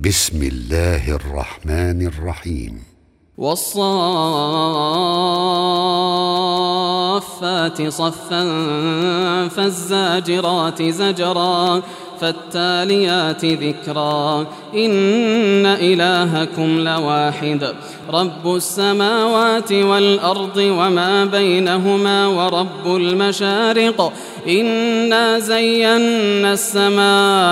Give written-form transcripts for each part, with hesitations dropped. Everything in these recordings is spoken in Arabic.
بسم الله الرحمن الرحيم. والصافات صفا فالزاجرات زجرا فالتاليات ذكرا إن إلهكم لواحد رب السماوات والأرض وما بينهما ورب المشارق إنا زينا السماء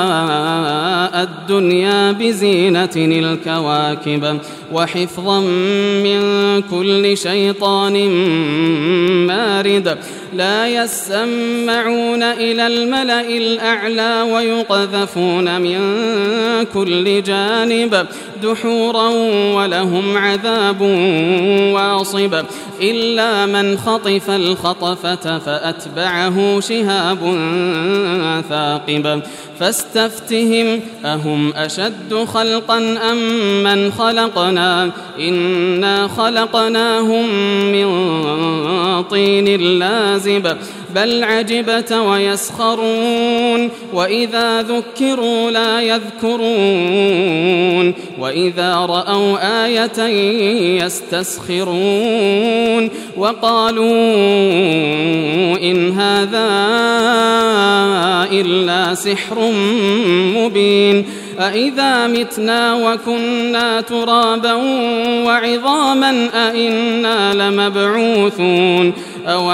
الدنيا بزينة الكواكب وحفظا من كل شيطان مارد لا يسمعون إلى الملأ الأعلى ويقذفون من كل جانب دحورا ولهم عذاب واصب إلا من خطف الخطفة فأتبعه شهاب ثاقب فاستفتهم أهم أشد خلقا أم من خلقنا إنا خلقناهم من طين لازب بل عجبت ويسخرون وإذا ذكروا لا يذكرون وإذا رأوا آية يستسخرون وقالوا إن هذا إلا سحر مبين أإذا متنا وكنا ترابا وعظاما أإنا لمبعوثون أو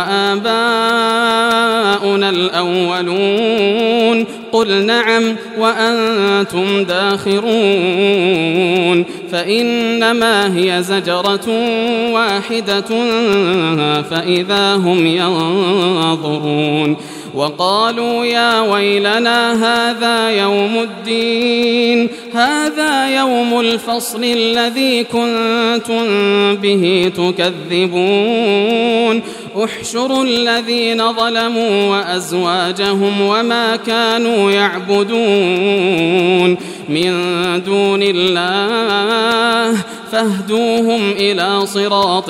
آباؤنا الأولون قل نعم وأنتم داخرون فإنما هي زجرة واحدة فإذا هم ينظرون وقالوا يا ويلنا هذا يوم الدين هذا يوم الفصل الذي كنتم به تكذبون احشروا الذين ظلموا وأزواجهم وما كانوا يعبدون من دون الله فاهدوهم إلى صراط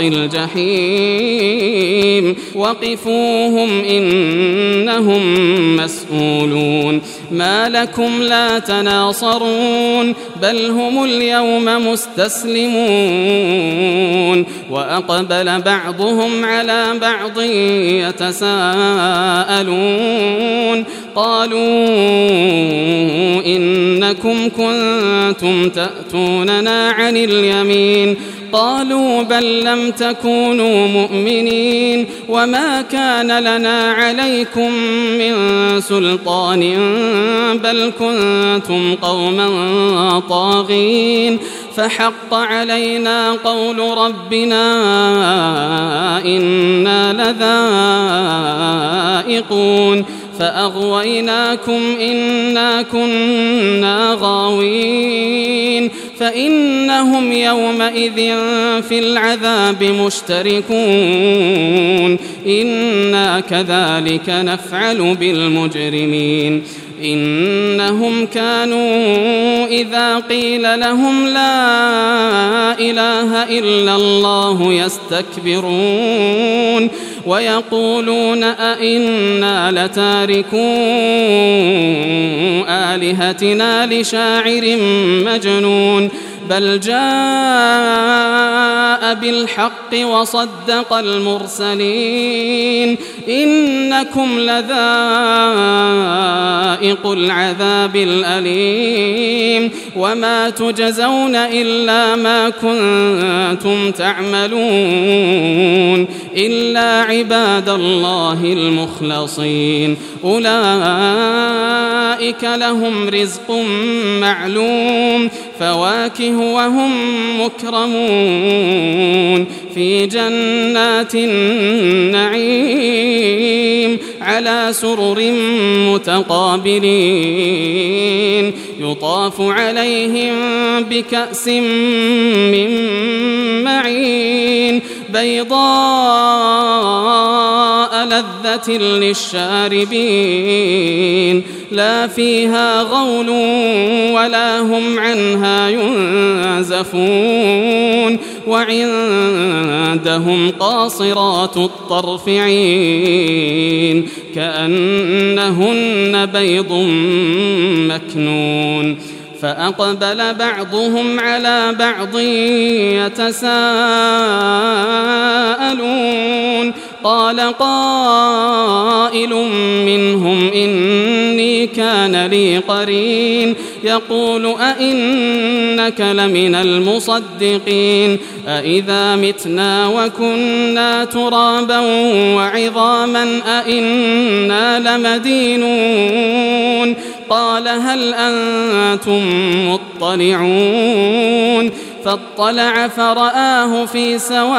الجحيم وقفوهم إنهم مسؤولون ما لكم لا تناصرون بل هم اليوم مستسلمون وأقبل بعضهم على بعض يتساءلون قالوا إنكم كنتم تأتوننا عن اليمين قالوا بل لم تكونوا مؤمنين وما كان لنا عليكم من سلطان بل كنتم قوما طاغين فحق علينا قول ربنا إنا لذائقون فأغويناكم إنا كنا غاوين فإنهم يومئذ في العذاب مشتركون إنا كذلك نفعل بالمجرمين إنهم كانوا إذا قيل لهم لا إله إلا الله يستكبرون ويقولون أئنا لتاركو آلهتنا لشاعر مجنون بل جاء بالحق وصدق المرسلين إنكم لذائق العذاب الأليم وما تجزون إلا ما كنتم تعملون إلا عباد الله المخلصين أولئك لهم رزق معلوم فواكه وهم مكرمون في جنات النعيم على سرر متقابلين يطاف عليهم بكأس من معين بيضاء لذة للشاربين لا فيها غول ولا هم عنها ينزفون وعندهم قاصرات الطرف عين كأنهن بيض مكنون فأقبل بعضهم على بعض يتساءلون قال قائل منهم إني كان لي قرين يقول أئنك لمن المصدقين أئذا متنا وكنا ترابا وعظاما أئنا لمدينون قال هل أنتم مطلعون فاطلع فرآه في سواء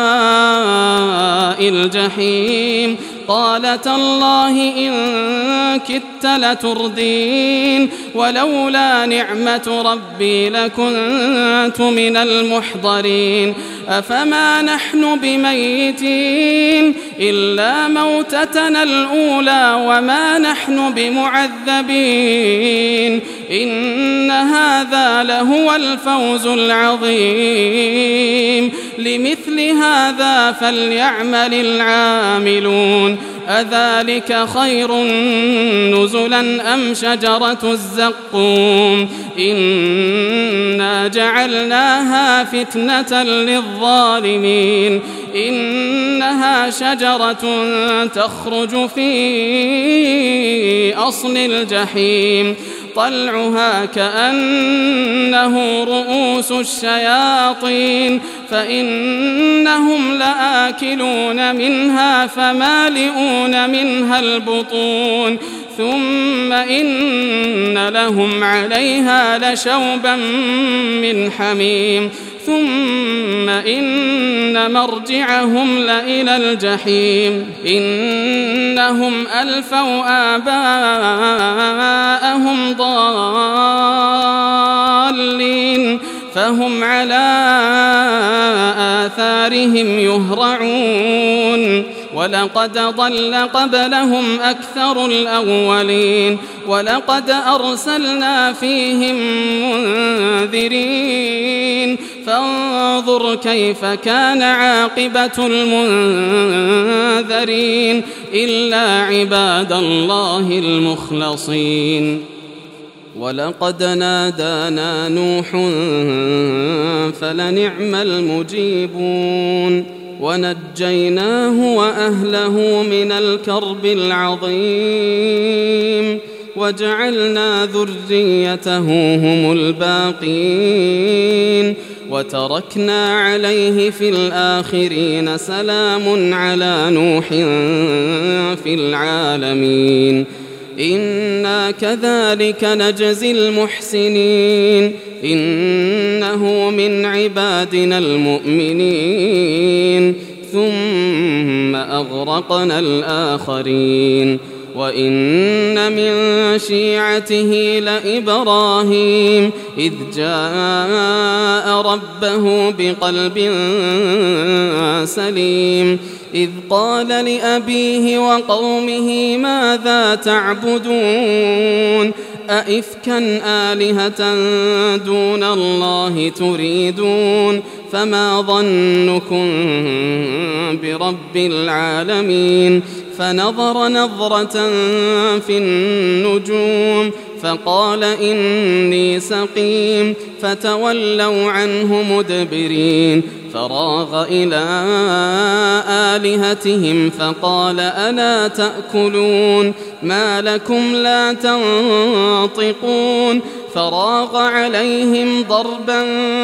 الجحيم قال تالله إن كدت لتردين ولولا نعمة ربي لكنت من المحضرين أفما نحن بميتين إلا موتتنا الأولى وما نحن بمعذبين إن هذا لهو الفوز العظيم لمثل هذا فليعمل العاملون أذلك خير نزلا أم شجرة الزقوم إنا جعلناها فتنة للظالمين إنها شجرة تخرج في أصل الجحيم طلعها كأنه رؤوس الشياطين فإنهم لآكلون منها فمالئون منها البطون ثم إن لهم عليها لشوبا من حميم ثم إن مرجعهم لإلى الجحيم إنهم ألفوا آباءهم ضالين فهم على آثارهم يهرعون ولقد ضل قبلهم أكثر الأولين ولقد أرسلنا فيهم منذرين فانظر كيف كان عاقبة المنذرين إلا عباد الله المخلصين ولقد نادانا نوح فلنعم المجيبون ونجيناه وأهله من الكرب العظيم وجعلنا ذريته هم الباقين وتركنا عليه في الآخرين سلام على نوح في العالمين إنا كذلك نجزي المحسنين إنه من عبادنا المؤمنين ثم أغرقنا الآخرين وإن من شيعته لإبراهيم إذ جاء ربه بقلب سليم إذ قال لأبيه وقومه ماذا تعبدون أئفكا آلهة دون الله تريدون فما ظنكم برب العالمين فنظر نظرة في النجوم فقال إني سقيم فتولوا عنه مدبرين فراغ إلى آلهتهم فقال ألا تأكلون ما لكم لا تنطقون فراغ عليهم ضربا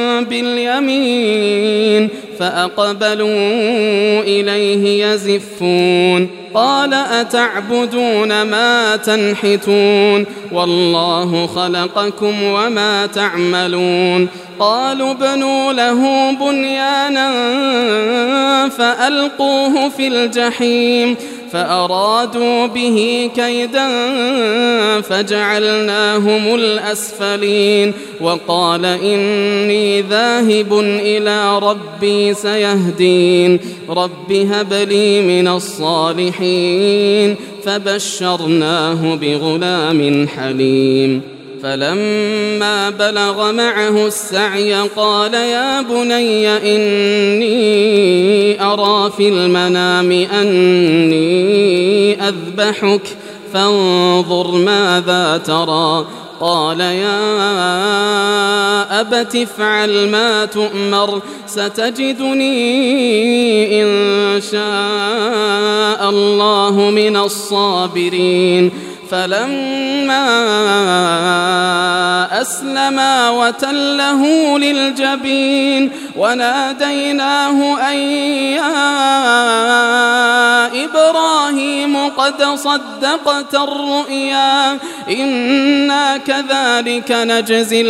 باليمين فأقبلوا إليه يزفون قال أتعبدون ما تنحتون والله خلقكم وما تعملون قالوا ابنوا له بنيانا فألقوه في الجحيم فأرادوا به كيدا فجعلناهم الأسفلين وقال إني ذاهب إلى ربي سيهدين رب هب لي من الصالحين فبشرناه بغلام حليم فلما بلغ معه السعي قال يا بني إني أرى في المنام أني أذبحك فانظر ماذا ترى قال يا أبت افعل ما تؤمر ستجدني إن شاء الله من الصابرين فلما أسلما وتله للجبين وناديناه أن يا إبراهيم قد صدقت الرؤيا إنا كذلك نجزي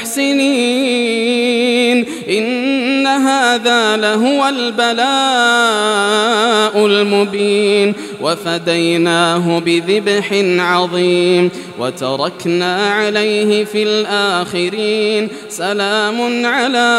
المحسنين إن هذا لهو البلاء المبين وفديناه بذبح عظيم وتركنا عليه في الآخرين سلام على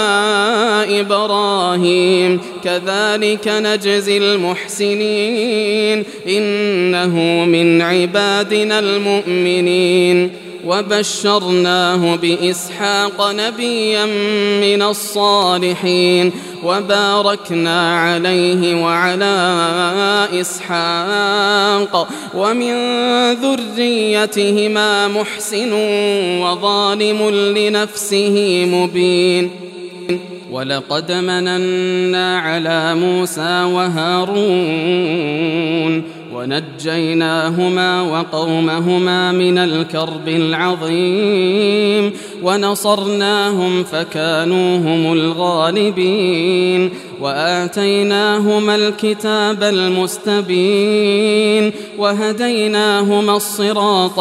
إبراهيم كذلك نجزي المحسنين إنه من عبادنا المؤمنين وبشرناه بإسحاق نبيا من الصالحين وباركنا عليه وعلى إسحاق ومن ذريتهما محسن وظالم لنفسه مبين ولقد مننا على موسى وهارون ونجيناهما وقومهما من الكرب العظيم ونصرناهم فكانوا هم الغالبين وآتيناهما الكتاب المستبين وهديناهما الصراط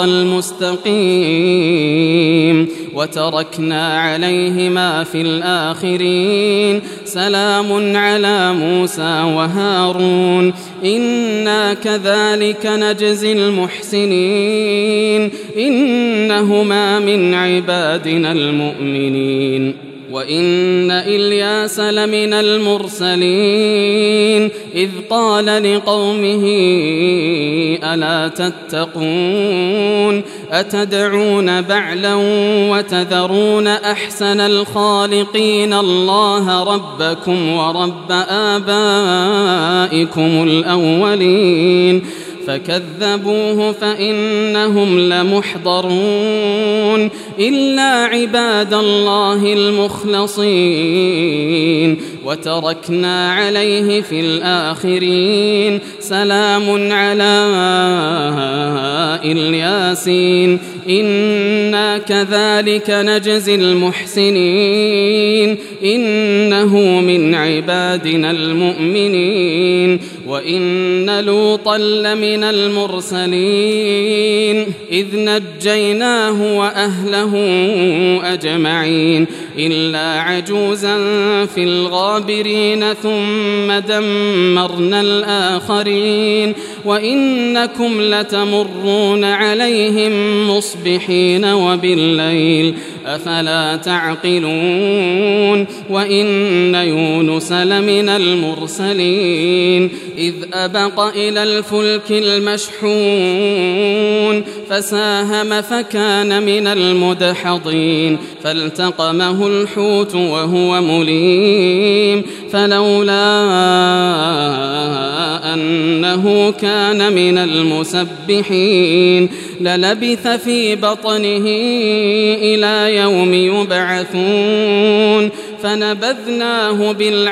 المستقيم وتركنا عليهما في الآخرين سلام على موسى وهارون إنا كذلك نجزي المحسنين إنهما من عبادنا المؤمنين وإن إلياس لمن المرسلين إذ قال لقومه ألا تتقون أتدعون بعلا وتذرون أحسن الخالقين الله ربكم ورب آبائكم الأولين فكذبوه فإنهم لمحضرون إلا عباد الله المخلصين وتركنا عليه في الآخرين سلام على الياسين إنا كذلك نجزي المحسنين إنه من عبادنا المؤمنين وإن لوطا لمن المرسلين إذ نجيناه وأهله أجمعين إلا عجوزا في الغابرين ثم دمرنا الآخرين وإنكم لتمرون عليهم مصبحين وبالليل أفلا تعقلون وإن يونس لمن المرسلين إذ أبق إلى الفلك المشحون فساهم فكان من المدحضين فالتقمه الحوت وهو مليم فلولا أنه كان من المسبحين للبث في بطنه إلى يوم يبعثون فنبذناه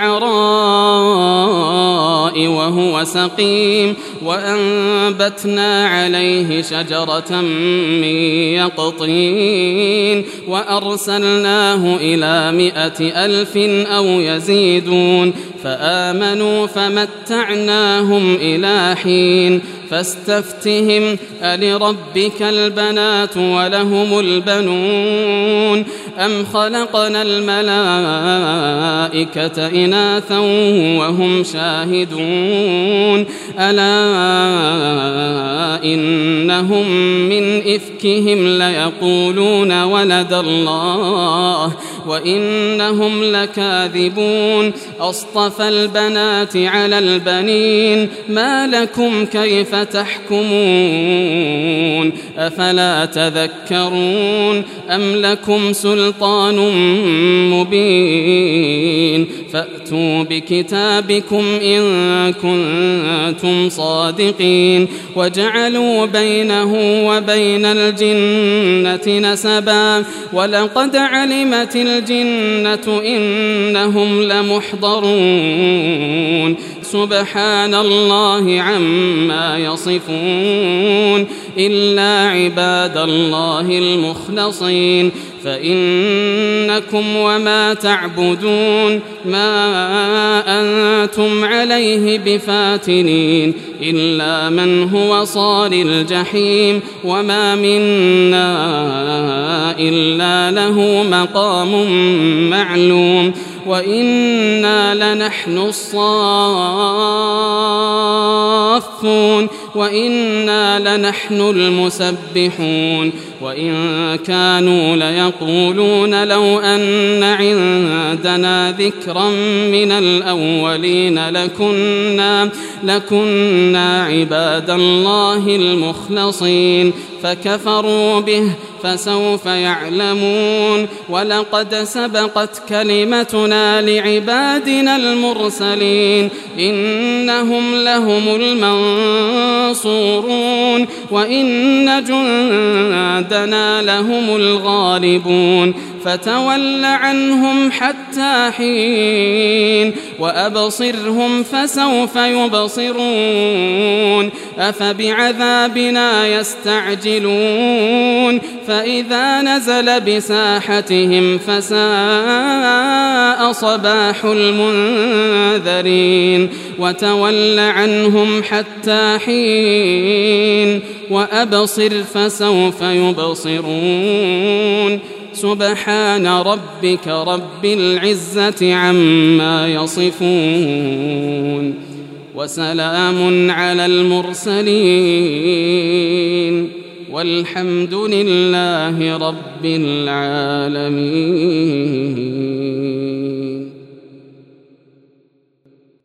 بالعراء وهو سقيم وأنبتنا عليه شجرة من يقطين وأرسلناه إلى 100,000 أو يزيدون فآمنوا فمتعناهم إلى حين فاستفتهم ألربك البنات ولهم البنون أم خلقنا الملائكة إناثا وهم شاهدون ألا إنهم من إفكهم ليقولون ولد الله وإنهم لكاذبون أصطفى البنات على البنين ما لكم كيف تحكمون أفلا تذكرون أم لكم سلطان مبين فأتوا بكتابكم إن كنتم صادقين الصادقين وجعلوا بينه وبين الجنة نسبا ولقد علمت الجنة إنهم لمحضرون سبحان الله عما يصفون إلا عباد الله المخلصين فإنكم وما تعبدون ما أنتم عليه بفاتنين إلا من هو صال الجحيم وما منا إلا له مقام معلوم وإنا لنحن الصافون وإنا لنحن المسبحون وإن كانوا ليقولون لو أن عندنا ذكرا من الأولين لكنا عباد الله المخلصين فكفروا به فسوف يعلمون ولقد سبقت كلمتنا لعبادنا المرسلين إنهم لهم المنصورون وإن جندنا لهم الغالبون فتول عنهم حتى حين وأبصرهم فسوف يبصرون أفبعذابنا يستعجلون فإذا نزل بساحتهم فساء صباح المنذرين وتول عنهم حتى حين وأبصر فسوف يبصرون سبحان ربك رب العزة عما يصفون وسلام على المرسلين والحمد لله رب العالمين.